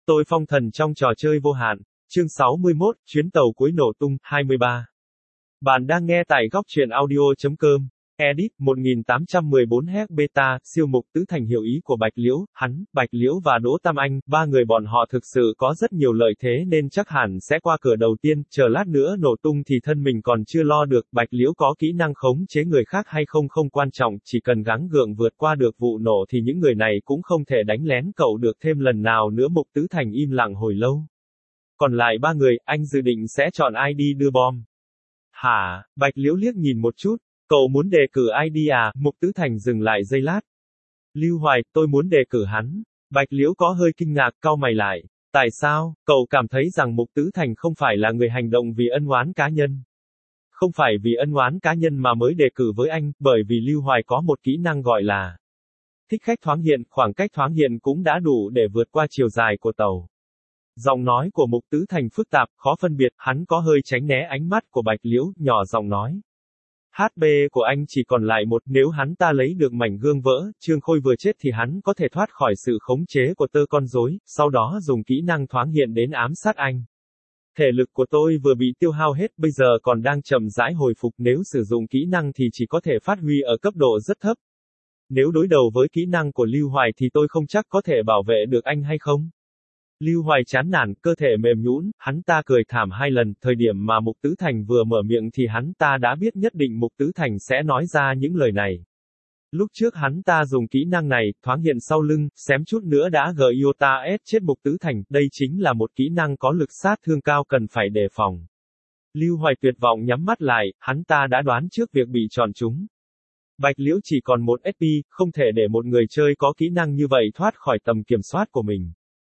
Tôi phong thần trong trò chơi vô hạn. Chương 61, chuyến tàu cuối nổ tung, 23. Bạn đang nghe tại góc truyện audio.com. Edit 1814 Hz beta, siêu mục tứ thành hiểu ý của Bạch Liễu, hắn, Bạch Liễu và Đỗ Tam Anh, ba người bọn họ thực sự có rất nhiều lợi thế nên chắc hẳn sẽ qua cửa đầu tiên, chờ lát nữa nổ tung thì thân mình còn chưa lo được, Bạch Liễu có kỹ năng khống chế người khác hay không không quan trọng, chỉ cần gắng gượng vượt qua được vụ nổ thì những người này cũng không thể đánh lén cậu được thêm lần nào nữa. Mục tứ thành im lặng hồi lâu. Còn lại ba người, anh dự định sẽ chọn ai đi đưa bom? Hả? Bạch Liễu liếc nhìn một chút. Cậu muốn đề cử ai đi à? Mục Tứ Thành dừng lại giây lát. Lưu Hoài, tôi muốn đề cử hắn. Bạch Liễu có hơi kinh ngạc, cau mày lại. Tại sao? Cậu cảm thấy rằng Mục Tứ Thành không phải là người hành động vì ân oán cá nhân. Không phải vì ân oán cá nhân mà mới đề cử với anh, bởi vì Lưu Hoài có một kỹ năng gọi là thích khách thoáng hiện, khoảng cách thoáng hiện cũng đã đủ để vượt qua chiều dài của tàu. Giọng nói của Mục Tứ Thành phức tạp, khó phân biệt, hắn có hơi tránh né ánh mắt của Bạch Liễu, nhỏ giọng nói. HP của anh chỉ còn lại một, nếu hắn ta lấy được mảnh gương vỡ, Trương Khôi vừa chết thì hắn có thể thoát khỏi sự khống chế của tơ con rối, sau đó dùng kỹ năng thoáng hiện đến ám sát anh. Thể lực của tôi vừa bị tiêu hao hết, bây giờ còn đang chậm rãi hồi phục, nếu sử dụng kỹ năng thì chỉ có thể phát huy ở cấp độ rất thấp. Nếu đối đầu với kỹ năng của Lưu Hoài thì tôi không chắc có thể bảo vệ được anh hay không. Lưu Hoài chán nản, cơ thể mềm nhũn, hắn ta cười thảm hai lần, thời điểm mà Mục Tứ Thành vừa mở miệng thì hắn ta đã biết nhất định Mục Tứ Thành sẽ nói ra những lời này. Lúc trước hắn ta dùng kỹ năng này, thoáng hiện sau lưng, xém chút nữa đã Iota S chết Mục Tứ Thành, đây chính là một kỹ năng có lực sát thương cao cần phải đề phòng. Lưu Hoài tuyệt vọng nhắm mắt lại, hắn ta đã đoán trước việc bị chọn trúng. Bạch Liễu chỉ còn một SP, không thể để một người chơi có kỹ năng như vậy thoát khỏi tầm kiểm soát của mình.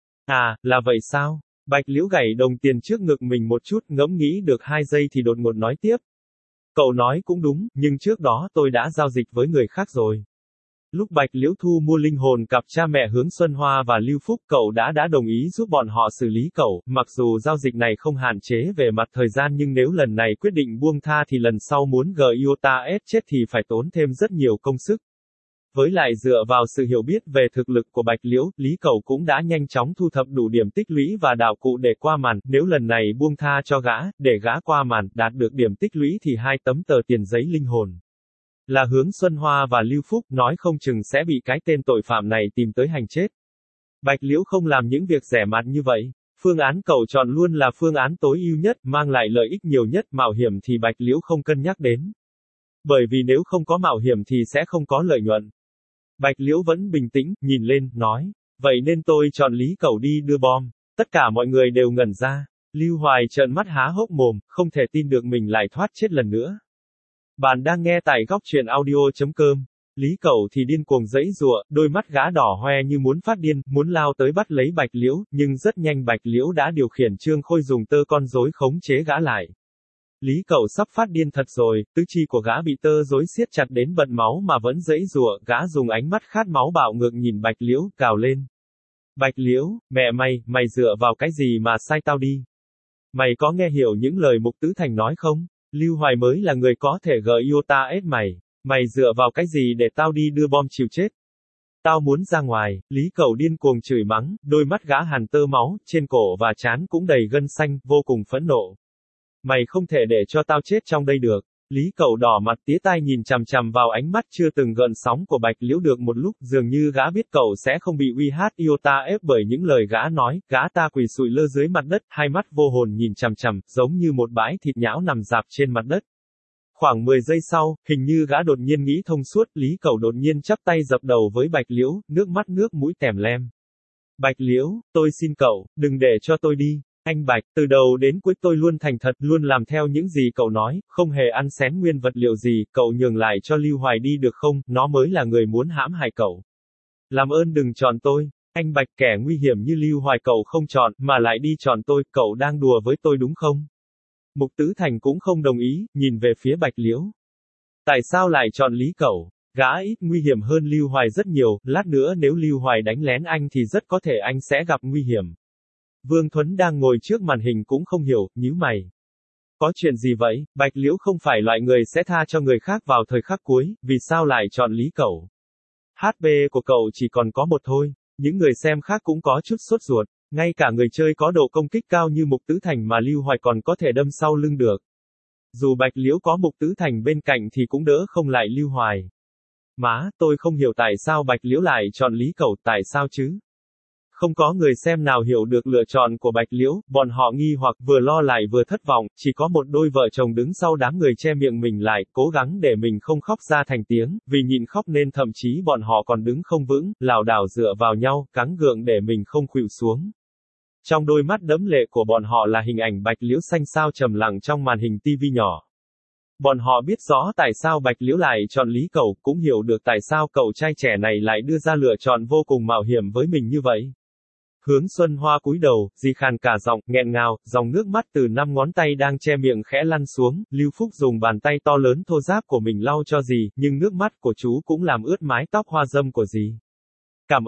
À, là vậy sao? Bạch Liễu gảy đồng tiền trước ngực mình một chút, ngẫm nghĩ được 2 giây thì đột ngột nói tiếp. Cậu nói cũng đúng, nhưng trước đó tôi đã giao dịch với người khác rồi. Lúc Bạch Liễu thu mua linh hồn cặp cha mẹ Hướng Xuân Hoa và Lưu Phúc, cậu đã đồng ý giúp bọn họ xử lý cậu, mặc dù giao dịch này không hạn chế về mặt thời gian nhưng nếu lần này quyết định buông tha thì lần sau muốn Iota S chết thì phải tốn thêm rất nhiều công sức. Với lại dựa vào sự hiểu biết về thực lực của Bạch Liễu, Lý Cẩu cũng đã nhanh chóng thu thập đủ điểm tích lũy và đạo cụ để qua màn, nếu lần này buông tha cho gã, để gã qua màn, đạt được điểm tích lũy thì 2 tấm tờ tiền giấy linh hồn. Là Hướng Xuân Hoa và Lưu Phúc, nói không chừng sẽ bị cái tên tội phạm này tìm tới hành chết. Bạch Liễu không làm những việc rẻ mạt như vậy. Phương án cậu chọn luôn là phương án tối ưu nhất, mang lại lợi ích nhiều nhất, mạo hiểm thì Bạch Liễu không cân nhắc đến. Bởi vì nếu không có mạo hiểm thì sẽ không có lợi nhuận. Bạch Liễu vẫn bình tĩnh, nhìn lên, nói. Vậy nên tôi chọn Lý Cẩu đi đưa bom. Tất cả mọi người đều ngẩn ra. Lưu Hoài trợn mắt há hốc mồm, không thể tin được mình lại thoát chết lần nữa. Bạn đang nghe tại góc truyện audio.com. Lý Cẩu thì điên cuồng giãy giụa, đôi mắt gã đỏ hoe như muốn phát điên, muốn lao tới bắt lấy Bạch Liễu, nhưng rất nhanh Bạch Liễu đã điều khiển Trương Khôi dùng tơ con rối khống chế gã lại. Lý Cẩu sắp phát điên thật rồi, tứ chi của gã bị tơ rối siết chặt đến bật máu mà vẫn giãy giụa, gã dùng ánh mắt khát máu bạo ngược nhìn Bạch Liễu, gào lên. Bạch Liễu, mẹ mày dựa vào cái gì mà sai tao đi? Mày có nghe hiểu những lời Mục Tứ Thành nói không? Lưu Hoài mới là người có thể Iota S mày dựa vào cái gì để tao đi đưa bom chịu chết? Tao muốn ra ngoài, Lý Cẩu điên cuồng chửi mắng, đôi mắt gã hằn tơ máu, trên cổ và trán cũng đầy gân xanh, vô cùng phẫn nộ. Mày không thể để cho tao chết trong đây được. Lý Cẩu đỏ mặt tía tai nhìn chằm chằm vào ánh mắt chưa từng gợn sóng của Bạch Liễu được một lúc, dường như gã biết cậu sẽ không bị Iota ép bởi những lời gã nói, gã ta quỳ sụi lơ dưới mặt đất, hai mắt vô hồn nhìn chằm chằm, giống như một bãi thịt nhão nằm rạp trên mặt đất. Khoảng 10 giây sau, hình như gã đột nhiên nghĩ thông suốt, Lý Cẩu đột nhiên chắp tay dập đầu với Bạch Liễu, nước mắt nước mũi tèm lem. Bạch Liễu, tôi xin cậu, đừng để cho tôi đi. Anh Bạch, từ đầu đến cuối tôi luôn thành thật, luôn làm theo những gì cậu nói, không hề ăn xén nguyên vật liệu gì, cậu nhường lại cho Lưu Hoài đi được không, nó mới là người muốn hãm hại cậu. Làm ơn đừng chọn tôi, anh Bạch, kẻ nguy hiểm như Lưu Hoài cậu không chọn, mà lại đi chọn tôi, cậu đang đùa với tôi đúng không? Mục Tứ Thành cũng không đồng ý, nhìn về phía Bạch Liễu. Tại sao lại chọn Lý Cẩu? Gã ít nguy hiểm hơn Lưu Hoài rất nhiều, lát nữa nếu Lưu Hoài đánh lén anh thì rất có thể anh sẽ gặp nguy hiểm. Vương Thuấn đang ngồi trước màn hình cũng không hiểu, nhíu mày. Có chuyện gì vậy? Bạch Liễu không phải loại người sẽ tha cho người khác vào thời khắc cuối, vì sao lại chọn Lý Cẩu? HP của cậu chỉ còn có một thôi, những người xem khác cũng có chút sốt ruột. Ngay cả người chơi có độ công kích cao như Mục Tứ Thành mà Lưu Hoài còn có thể đâm sau lưng được. Dù Bạch Liễu có Mục Tứ Thành bên cạnh thì cũng đỡ không lại Lưu Hoài. Má, tôi không hiểu tại sao Bạch Liễu lại chọn Lý Cẩu, tại sao chứ? Không có người xem nào hiểu được lựa chọn của Bạch Liễu, bọn họ nghi hoặc vừa lo lại vừa thất vọng, chỉ có một đôi vợ chồng đứng sau đám người che miệng mình lại, cố gắng để mình không khóc ra thành tiếng, vì nhịn khóc nên thậm chí bọn họ còn đứng không vững, lảo đảo dựa vào nhau, cắn gượng để mình không khuỵu xuống. Trong đôi mắt đẫm lệ của bọn họ là hình ảnh Bạch Liễu xanh xao trầm lặng trong màn hình tivi nhỏ. Bọn họ biết rõ tại sao Bạch Liễu lại chọn Lý Cẩu, cũng hiểu được tại sao cậu trai trẻ này lại đưa ra lựa chọn vô cùng mạo hiểm với mình như vậy. Hướng Xuân Hoa cúi đầu, di khàn cả giọng, nghẹn ngào, dòng nước mắt từ 5 ngón tay đang che miệng khẽ lăn xuống, Lưu Phúc dùng bàn tay to lớn thô ráp của mình lau cho dì, nhưng nước mắt của chú cũng làm ướt mái tóc hoa dâm của dì. Cảm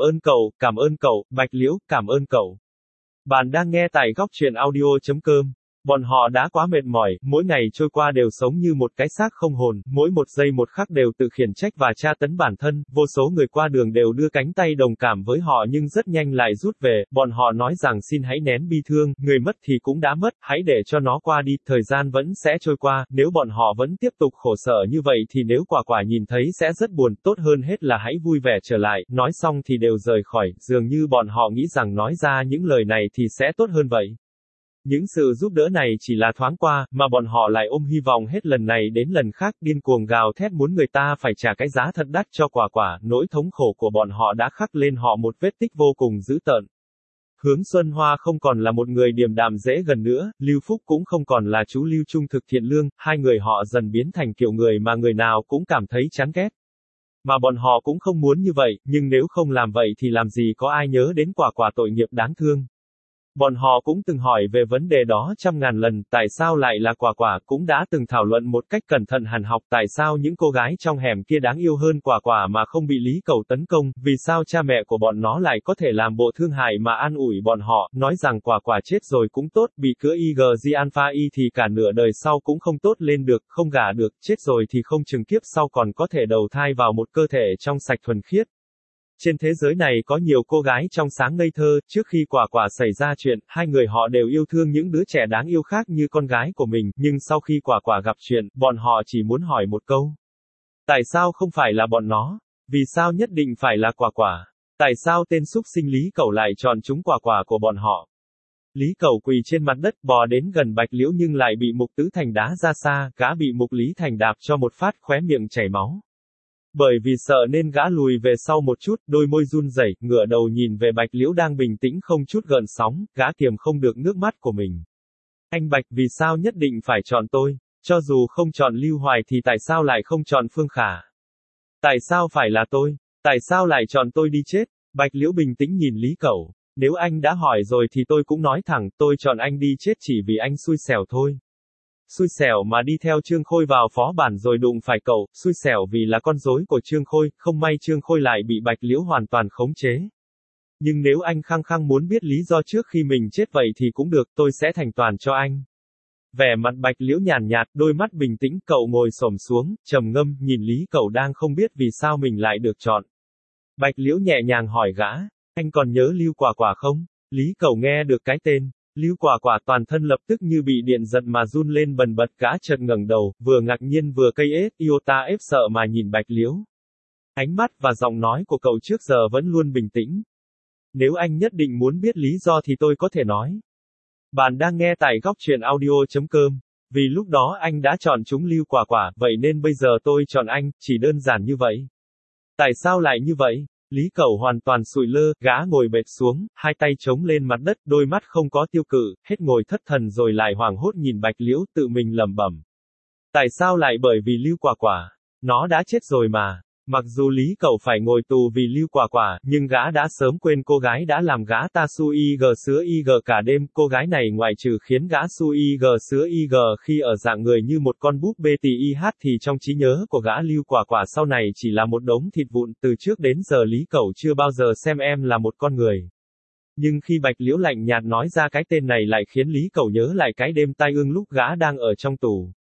ơn cậu, Bạch Liễu, cảm ơn cậu. Bạn đang nghe tại góc truyện audio.com. Bọn họ đã quá mệt mỏi, mỗi ngày trôi qua đều sống như một cái xác không hồn, mỗi một giây một khắc đều tự khiển trách và tra tấn bản thân, vô số người qua đường đều đưa cánh tay đồng cảm với họ nhưng rất nhanh lại rút về, bọn họ nói rằng xin hãy nén bi thương, người mất thì cũng đã mất, hãy để cho nó qua đi, thời gian vẫn sẽ trôi qua, nếu bọn họ vẫn tiếp tục khổ sở như vậy thì nếu quả quả nhìn thấy sẽ rất buồn, tốt hơn hết là hãy vui vẻ trở lại, nói xong thì đều rời khỏi, dường như bọn họ nghĩ rằng nói ra những lời này thì sẽ tốt hơn vậy. Những sự giúp đỡ này chỉ là thoáng qua, mà bọn họ lại ôm hy vọng hết lần này đến lần khác, điên cuồng gào thét muốn người ta phải trả cái giá thật đắt cho quả quả, nỗi thống khổ của bọn họ đã khắc lên họ một vết tích vô cùng dữ tợn. Hướng Xuân Hoa không còn là một người điềm đạm dễ gần nữa, Lưu Phúc cũng không còn là chú Lưu trung thực thiện lương, hai người họ dần biến thành kiểu người mà người nào cũng cảm thấy chán ghét. Mà bọn họ cũng không muốn như vậy, nhưng nếu không làm vậy thì làm gì có ai nhớ đến quả quả tội nghiệp đáng thương. Bọn họ cũng từng hỏi về vấn đề đó trăm ngàn lần, tại sao lại là quả quả, cũng đã từng thảo luận một cách cẩn thận hàn học tại sao những cô gái trong hẻm kia đáng yêu hơn quả quả mà không bị Lý Cẩu tấn công, vì sao cha mẹ của bọn nó lại có thể làm bộ thương hại mà an ủi bọn họ, nói rằng quả quả chết rồi cũng tốt, bị cữa IgG Alpha Y thì cả nửa đời sau cũng không tốt lên được, không gả được, chết rồi thì không chừng kiếp sau còn có thể đầu thai vào một cơ thể trong sạch thuần khiết. Trên thế giới này có nhiều cô gái trong sáng ngây thơ, trước khi quả quả xảy ra chuyện, hai người họ đều yêu thương những đứa trẻ đáng yêu khác như con gái của mình, nhưng sau khi quả quả gặp chuyện, bọn họ chỉ muốn hỏi một câu. Tại sao không phải là bọn nó? Vì sao nhất định phải là quả quả? Tại sao tên súc sinh Lý Cẩu lại chọn chúng quả quả của bọn họ? Lý Cẩu quỳ trên mặt đất bò đến gần Bạch Liễu nhưng lại bị Mục Tứ Thành đá ra xa, gã bị Mục Lý Thành đạp cho một phát khóe miệng chảy máu. Bởi vì sợ nên gã lùi về sau một chút, đôi môi run rẩy, ngửa đầu nhìn về Bạch Liễu đang bình tĩnh không chút gợn sóng, gã kiềm không được nước mắt của mình. Anh Bạch, vì sao nhất định phải chọn tôi? Cho dù không chọn Lưu Hoài thì tại sao lại không chọn Phương Khả? Tại sao phải là tôi? Tại sao lại chọn tôi đi chết? Bạch Liễu bình tĩnh nhìn Lý Cẩu. Nếu anh đã hỏi rồi thì tôi cũng nói thẳng, tôi chọn anh đi chết chỉ vì anh xui xẻo thôi. Xui xẻo mà đi theo Trương Khôi vào phó bản rồi đụng phải cậu, xui xẻo vì là con rối của Trương Khôi, không may Trương Khôi lại bị Bạch Liễu hoàn toàn khống chế. Nhưng nếu anh khăng khăng muốn biết lý do trước khi mình chết vậy thì cũng được, tôi sẽ thành toàn cho anh. Vẻ mặt Bạch Liễu nhàn nhạt, đôi mắt bình tĩnh, cậu ngồi xổm xuống, trầm ngâm, nhìn Lý Cẩu đang không biết vì sao mình lại được chọn. Bạch Liễu nhẹ nhàng hỏi gã, anh còn nhớ Lưu Quả Quả không? Lý Cẩu nghe được cái tên Lưu Quả Quả toàn thân lập tức như bị điện giật mà run lên bần bật, gã chợt ngẩng đầu, vừa ngạc nhiên vừa cây ết, iota ép sợ mà nhìn Bạch Liễu. Ánh mắt và giọng nói của cậu trước giờ vẫn luôn bình tĩnh. Nếu anh nhất định muốn biết lý do thì tôi có thể nói. Bạn đang nghe tại góc truyện audio.com. Vì lúc đó anh đã chọn chúng Lưu Quả Quả, vậy nên bây giờ tôi chọn anh, chỉ đơn giản như vậy. Tại sao lại như vậy? Lý Cẩu hoàn toàn sụi lơ, gã ngồi bệt xuống, hai tay chống lên mặt đất, đôi mắt không có tiêu cự, hết ngồi thất thần rồi lại hoảng hốt nhìn Bạch Liễu, tự mình lẩm bẩm. Tại sao lại? Bởi vì Lưu Quả Quả, nó đã chết rồi mà. Mặc dù Lý Cẩu phải ngồi tù vì Lưu Quả Quả, nhưng gã đã sớm quên cô gái đã làm gã ta su ig sứa ig cả đêm, cô gái này ngoại trừ khiến gã su ig sứa ig khi ở dạng người như một con búp bê tì ih thì trong trí nhớ của gã Lưu Quả Quả sau này chỉ là một đống thịt vụn, từ trước đến giờ Lý Cẩu chưa bao giờ xem em là một con người. Nhưng khi Bạch Liễu lạnh nhạt nói ra cái tên này lại khiến Lý Cẩu nhớ lại cái đêm tai ương lúc gã đang ở trong tù.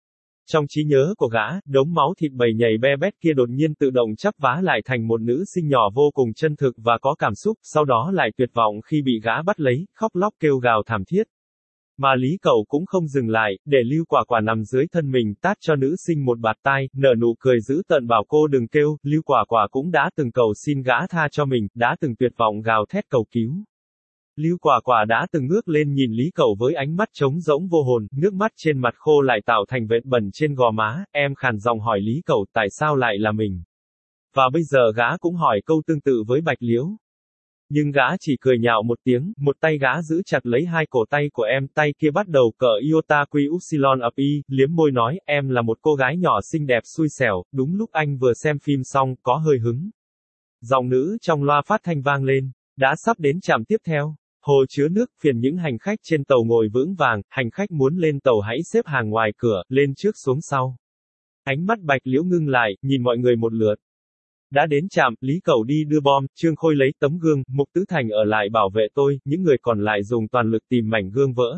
Trong trí nhớ của gã, đống máu thịt bầy nhầy be bét kia đột nhiên tự động chắp vá lại thành một nữ sinh nhỏ vô cùng chân thực và có cảm xúc, sau đó lại tuyệt vọng khi bị gã bắt lấy, khóc lóc kêu gào thảm thiết. Mà Lý Cẩu cũng không dừng lại, để Lưu Quả Quả nằm dưới thân mình tát cho nữ sinh một bạt tai, nở nụ cười dữ tợn bảo cô đừng kêu, Lưu Quả Quả cũng đã từng cầu xin gã tha cho mình, đã từng tuyệt vọng gào thét cầu cứu. Lưu Quả Quả đã từng ngước lên nhìn Lý Cẩu với ánh mắt trống rỗng vô hồn, nước mắt trên mặt khô lại tạo thành vệt bẩn trên gò má, em khàn giọng hỏi Lý Cẩu tại sao lại là mình. Và bây giờ gã cũng hỏi câu tương tự với Bạch Liễu. Nhưng gã chỉ cười nhạo một tiếng, một tay gã giữ chặt lấy hai cổ tay của em, tay kia bắt đầu cờ iota quy upsilon up y, liếm môi nói, em là một cô gái nhỏ xinh đẹp xui xẻo, đúng lúc anh vừa xem phim xong, có hơi hứng. Giọng nữ trong loa phát thanh vang lên, đã sắp đến trạm tiếp theo. Hồ chứa nước, phiền những hành khách trên tàu ngồi vững vàng, hành khách muốn lên tàu hãy xếp hàng ngoài cửa, lên trước xuống sau. Ánh mắt Bạch Liễu ngưng lại, nhìn mọi người một lượt. Đã đến trạm, Lý Cẩu đi đưa bom, Trương Khôi lấy tấm gương, Mục Tứ Thành ở lại bảo vệ tôi, những người còn lại dùng toàn lực tìm mảnh gương vỡ.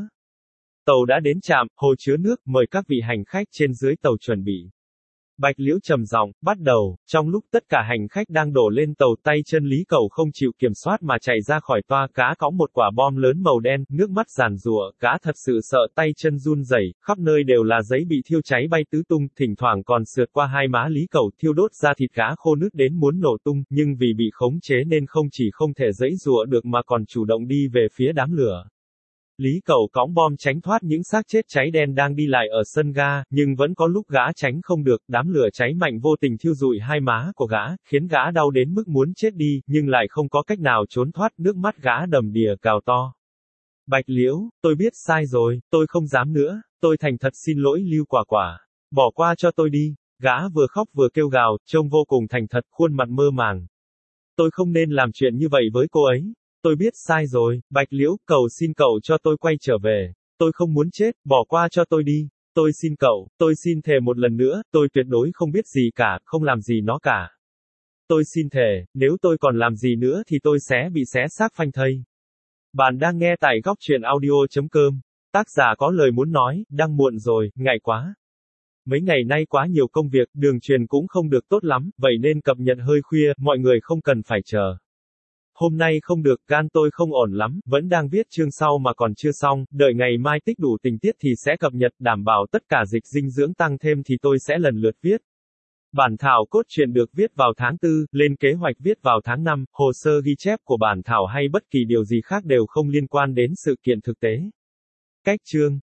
Tàu đã đến trạm, hồ chứa nước, mời các vị hành khách trên dưới tàu chuẩn bị. Bạch Liễu trầm giọng, bắt đầu, trong lúc tất cả hành khách đang đổ lên tàu tay chân Lý Cẩu không chịu kiểm soát mà chạy ra khỏi toa, gã cõng một quả bom lớn màu đen, nước mắt giàn giụa, gã thật sự sợ tay chân run rẩy, khắp nơi đều là giấy bị thiêu cháy bay tứ tung, thỉnh thoảng còn sượt qua hai má Lý Cẩu, thiêu đốt ra thịt gã khô nứt đến muốn nổ tung, nhưng vì bị khống chế nên không chỉ không thể giãy giụa được mà còn chủ động đi về phía đám lửa. Lý Cẩu cõng bom tránh thoát những xác chết cháy đen đang đi lại ở sân ga, nhưng vẫn có lúc gã tránh không được, đám lửa cháy mạnh vô tình thiêu rụi hai má của gã, khiến gã đau đến mức muốn chết đi, nhưng lại không có cách nào trốn thoát, nước mắt gã đầm đìa gào to. Bạch Liễu, tôi biết sai rồi, tôi không dám nữa, tôi thành thật xin lỗi Lưu Quả Quả. Bỏ qua cho tôi đi. Gã vừa khóc vừa kêu gào, trông vô cùng thành thật, khuôn mặt mơ màng. Tôi không nên làm chuyện như vậy với cô ấy. Tôi biết sai rồi, Bạch Liễu, cầu xin cậu cho tôi quay trở về. Tôi không muốn chết, bỏ qua cho tôi đi. Tôi xin cậu, tôi xin thề một lần nữa, tôi tuyệt đối không biết gì cả, không làm gì nó cả. Tôi xin thề, nếu tôi còn làm gì nữa thì tôi sẽ bị xé xác phanh thây. Bạn đang nghe tại góc truyện audio.com. Tác giả có lời muốn nói, đang muộn rồi, ngại quá. Mấy ngày nay quá nhiều công việc, đường truyền cũng không được tốt lắm, vậy nên cập nhật hơi khuya, mọi người không cần phải chờ. Hôm nay không được, gan tôi không ổn lắm, vẫn đang viết chương sau mà còn chưa xong, đợi ngày mai tích đủ tình tiết thì sẽ cập nhật, đảm bảo tất cả dịch dinh dưỡng tăng thêm thì tôi sẽ lần lượt viết. Bản thảo cốt truyện được viết vào tháng 4, lên kế hoạch viết vào tháng 5, hồ sơ ghi chép của bản thảo hay bất kỳ điều gì khác đều không liên quan đến sự kiện thực tế. Cách chương